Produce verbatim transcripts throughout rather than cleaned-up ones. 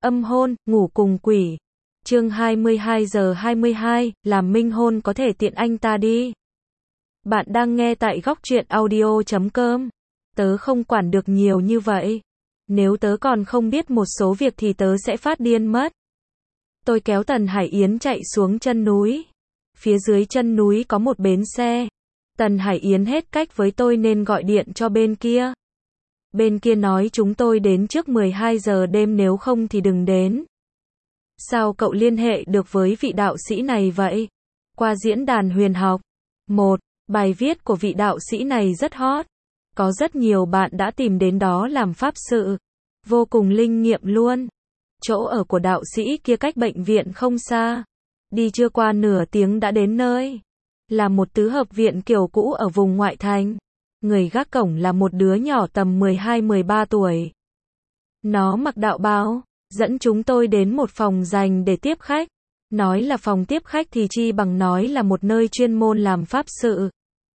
Âm hôn, ngủ cùng quỷ. Chương hai mươi hai giờ hai mươi hai, làm minh hôn có thể tiện anh ta đi. Bạn đang nghe tại góc truyện audio chấm com. Tớ không quản được nhiều như vậy. Nếu tớ còn không biết một số việc thì tớ sẽ phát điên mất. Tôi kéo Tần Hải Yến chạy xuống chân núi. Phía dưới chân núi có một bến xe. Tần Hải Yến hết cách với tôi nên gọi điện cho bên kia. Bên kia nói chúng tôi đến trước mười hai giờ đêm, nếu không thì đừng đến. Sao cậu liên hệ được với vị đạo sĩ này vậy? Qua diễn đàn huyền học. Một, bài viết của vị đạo sĩ này rất hot. Có rất nhiều bạn đã tìm đến đó làm pháp sự. Vô cùng linh nghiệm luôn. Chỗ ở của đạo sĩ kia cách bệnh viện không xa. Đi chưa qua nửa tiếng đã đến nơi. Là một tứ hợp viện kiểu cũ ở vùng ngoại thành. Người gác cổng là một đứa nhỏ tầm mười hai mười ba tuổi. Nó mặc đạo bào, dẫn chúng tôi đến một phòng dành để tiếp khách. Nói là phòng tiếp khách thì chi bằng nói là một nơi chuyên môn làm pháp sự.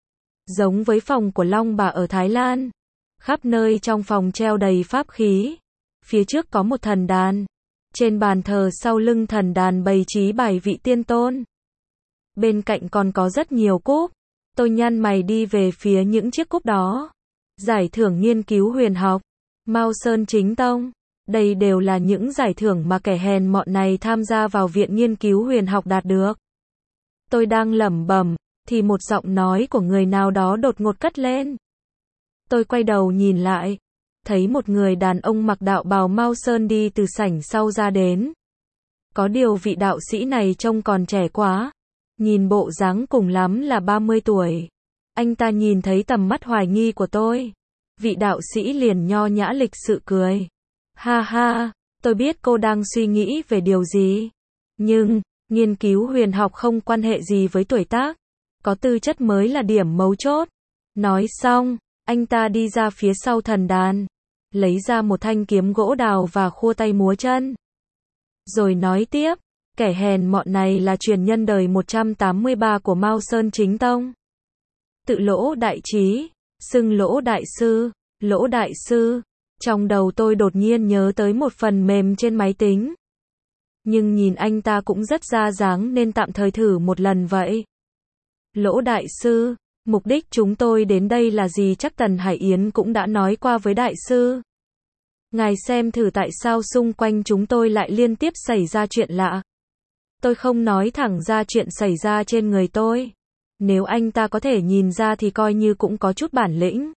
Giống với phòng của Long Bà ở Thái Lan. Khắp nơi trong phòng treo đầy pháp khí. Phía trước có một thần đàn. Trên bàn thờ sau lưng thần đàn bày trí bài vị tiên tôn. Bên cạnh còn có rất nhiều cúp. Tôi nhăn mày đi về phía những chiếc cúp đó. Giải thưởng nghiên cứu huyền học, Mao Sơn Chính Tông. Đây đều là những giải thưởng mà kẻ hèn mọn này tham gia vào viện nghiên cứu huyền học đạt được. Tôi đang lẩm bẩm, thì một giọng nói của người nào đó đột ngột cất lên. Tôi quay đầu nhìn lại. Thấy một người đàn ông mặc đạo bào Mao Sơn đi từ sảnh sau ra đến. Có điều vị đạo sĩ này trông còn trẻ quá. Nhìn bộ dáng cùng lắm là ba mươi tuổi. Anh ta nhìn thấy tầm mắt hoài nghi của tôi. Vị đạo sĩ liền nho nhã lịch sự cười. Ha ha, tôi biết cô đang suy nghĩ về điều gì. Nhưng, nghiên cứu huyền học không quan hệ gì với tuổi tác. Có tư chất mới là điểm mấu chốt. Nói xong, anh ta đi ra phía sau thần đàn. Lấy ra một thanh kiếm gỗ đào và khua tay múa chân. Rồi nói tiếp. Kẻ hèn mọn này là truyền nhân đời một trăm tám mươi ba của Mao Sơn Chính Tông. Tự Lỗ Đại Trí, xưng Lỗ Đại Sư, Lỗ Đại Sư. Trong đầu tôi đột nhiên nhớ tới một phần mềm trên máy tính. Nhưng nhìn anh ta cũng rất ra dáng nên tạm thời thử một lần vậy. Lỗ Đại Sư, mục đích chúng tôi đến đây là gì chắc Tần Hải Yến cũng đã nói qua với Đại Sư. Ngài xem thử tại sao xung quanh chúng tôi lại liên tiếp xảy ra chuyện lạ. Tôi không nói thẳng ra chuyện xảy ra trên người tôi. Nếu anh ta có thể nhìn ra thì coi như cũng có chút bản lĩnh.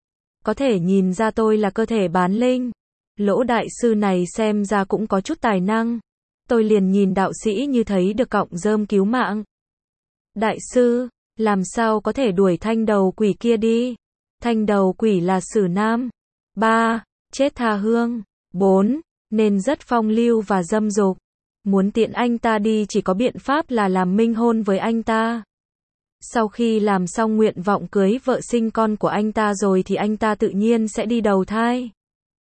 Có thể nhìn ra tôi là cơ thể bán linh. Lỗ Đại Sư này xem ra cũng có chút tài năng. Tôi liền nhìn đạo sĩ như thấy được cọng rơm cứu mạng. Đại Sư, làm sao có thể đuổi thanh đầu quỷ kia đi? Thanh đầu quỷ là Sử Nam. ba. Chết tha hương. bốn. Nên rất phong lưu và dâm dục. Muốn tiện anh ta đi chỉ có biện pháp là làm minh hôn với anh ta. Sau khi làm xong nguyện vọng cưới vợ sinh con của anh ta rồi thì anh ta tự nhiên sẽ đi đầu thai.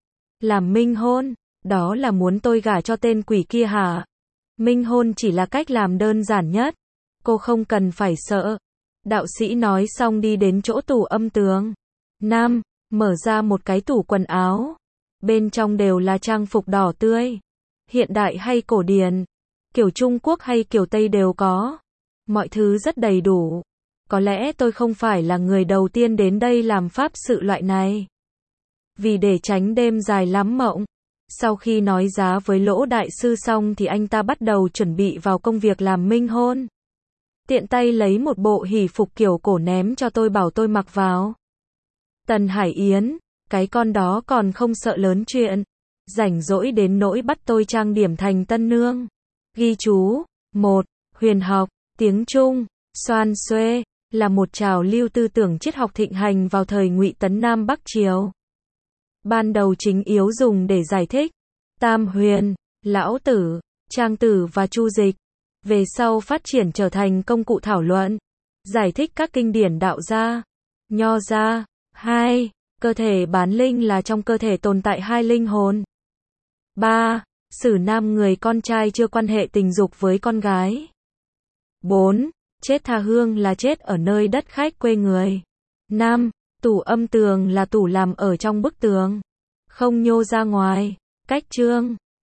Làm minh hôn, đó là muốn tôi gả cho tên quỷ kia hả? Minh hôn chỉ là cách làm đơn giản nhất. Cô không cần phải sợ. Đạo sĩ nói xong đi đến chỗ tủ âm tường. Nam, mở ra một cái tủ quần áo. Bên trong đều là trang phục đỏ tươi. Hiện đại hay cổ điển, kiểu Trung Quốc hay kiểu Tây đều có. Mọi thứ rất đầy đủ. Có lẽ tôi không phải là người đầu tiên đến đây làm pháp sự loại này. Vì để tránh đêm dài lắm mộng. Sau khi nói giá với Lỗ Đại Sư xong thì anh ta bắt đầu chuẩn bị vào công việc làm minh hôn. Tiện tay lấy một bộ hỷ phục kiểu cổ ném cho tôi bảo tôi mặc vào. Tần Hải Yến, cái con đó còn không sợ lớn chuyện. Rảnh rỗi đến nỗi bắt tôi trang điểm thành tân nương. Ghi chú. một. Huyền học, tiếng Trung, xoan xuê, là một trào lưu tư tưởng triết học thịnh hành vào thời Ngụy Tấn Nam Bắc Triều. Ban đầu chính yếu dùng để giải thích Tam Huyền, Lão Tử, Trang Tử và Chu Dịch. Về sau phát triển trở thành công cụ thảo luận, giải thích các kinh điển đạo gia, nho gia. hai. Cơ thể bán linh là trong cơ thể tồn tại hai linh hồn. ba. Sử Nam người con trai chưa quan hệ tình dục với con gái. bốn. Chết tha hương là chết ở nơi đất khách quê người. năm. Tủ âm tường là tủ làm ở trong bức tường, không nhô ra ngoài. Cách chương